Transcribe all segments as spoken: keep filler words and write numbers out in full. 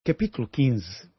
Capítulo quinze.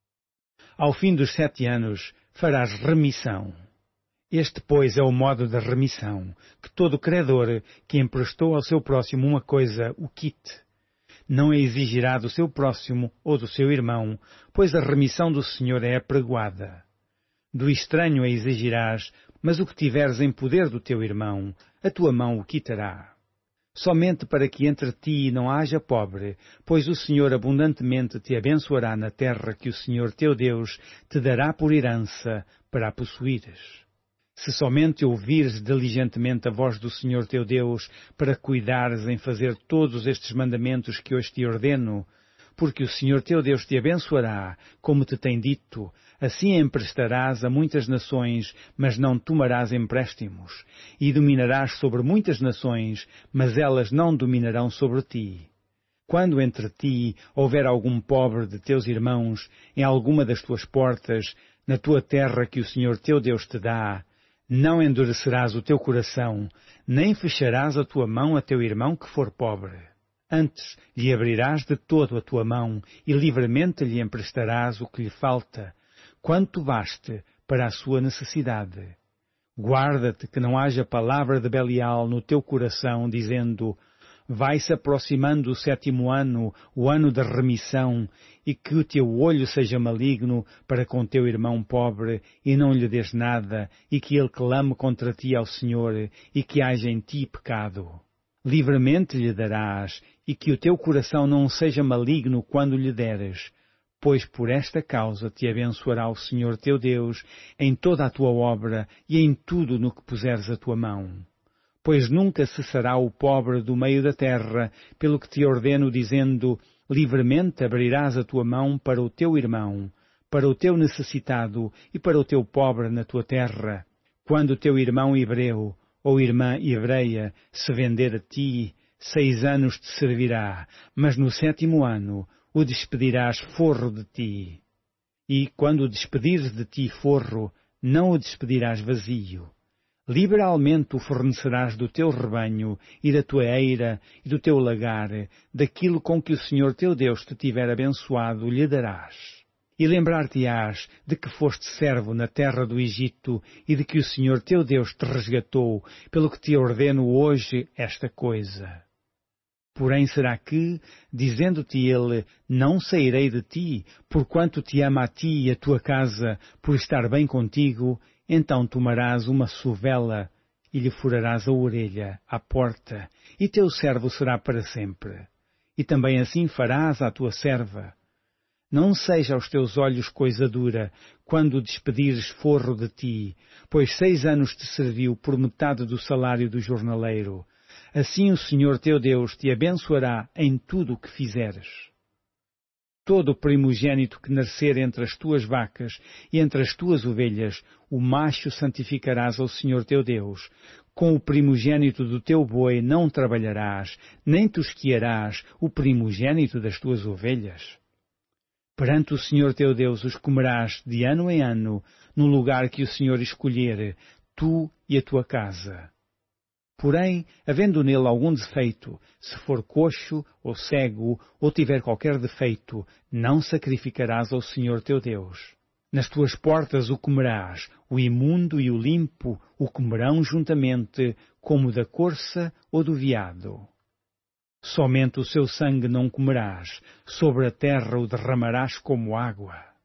Ao fim dos sete anos farás remissão. Este, pois, é o modo da remissão, que todo credor que emprestou ao seu próximo uma coisa o quite. Não a exigirá do seu próximo ou do seu irmão, pois a remissão do Senhor é apregoada. Do estranho a exigirás, mas o que tiveres em poder do teu irmão, a tua mão o quitará. Somente para que entre ti não haja pobre, pois o Senhor abundantemente te abençoará na terra que o Senhor teu Deus te dará por herança para a possuires. Se somente ouvires diligentemente a voz do Senhor teu Deus para cuidares em fazer todos estes mandamentos que hoje te ordeno, porque o Senhor teu Deus te abençoará, como te tem dito, assim emprestarás a muitas nações, mas não tomarás empréstimos, e dominarás sobre muitas nações, mas elas não dominarão sobre ti. Quando entre ti houver algum pobre de teus irmãos, em alguma das tuas portas, na tua terra que o Senhor teu Deus te dá, não endurecerás o teu coração, nem fecharás a tua mão a teu irmão que for pobre. Antes lhe abrirás de todo a tua mão e livremente lhe emprestarás o que lhe falta, quanto baste para a sua necessidade. Guarda-te que não haja palavra de Belial no teu coração, dizendo, vai-se aproximando o sétimo ano, o ano da remissão, e que o teu olho seja maligno para com teu irmão pobre, e não lhe des nada, e que ele clame contra ti ao Senhor, e que haja em ti pecado. Livremente lhe darás, e que o teu coração não seja maligno quando lhe deres, pois por esta causa te abençoará o Senhor teu Deus em toda a tua obra e em tudo no que puseres a tua mão. Pois nunca cessará o pobre do meio da terra, pelo que te ordeno, dizendo, livremente abrirás a tua mão para o teu irmão, para o teu necessitado e para o teu pobre na tua terra, quando o teu irmão hebreu ou irmã hebreia se vender a ti, seis anos te servirá, mas no sétimo ano o despedirás forro de ti. E, quando o despedires de ti forro, não o despedirás vazio. Liberalmente o fornecerás do teu rebanho, e da tua eira, e do teu lagar, daquilo com que o Senhor teu Deus te tiver abençoado, lhe darás. E lembrar-te-ás de que foste servo na terra do Egito, e de que o Senhor teu Deus te resgatou, pelo que te ordeno hoje esta coisa. Porém será que, dizendo-te ele, não sairei de ti, porquanto te ama a ti e a tua casa, por estar bem contigo, então tomarás uma sovela e lhe furarás a orelha, à porta, e teu servo será para sempre. E também assim farás à tua serva. Não seja aos teus olhos coisa dura, quando despedires forro de ti, pois seis anos te serviu por metade do salário do jornaleiro. Assim o Senhor teu Deus te abençoará em tudo o que fizeres. Todo o primogênito que nascer entre as tuas vacas e entre as tuas ovelhas, o macho santificarás ao Senhor teu Deus. Com o primogênito do teu boi não trabalharás, nem tosquiarás o primogênito das tuas ovelhas. Perante o Senhor teu Deus os comerás de ano em ano, no lugar que o Senhor escolher, tu e a tua casa. Porém, havendo nele algum defeito, se for coxo ou cego, ou tiver qualquer defeito, não sacrificarás ao Senhor teu Deus. Nas tuas portas o comerás, o imundo e o limpo o comerão juntamente, como da corça ou do veado. Somente o seu sangue não comerás, sobre a terra o derramarás como água.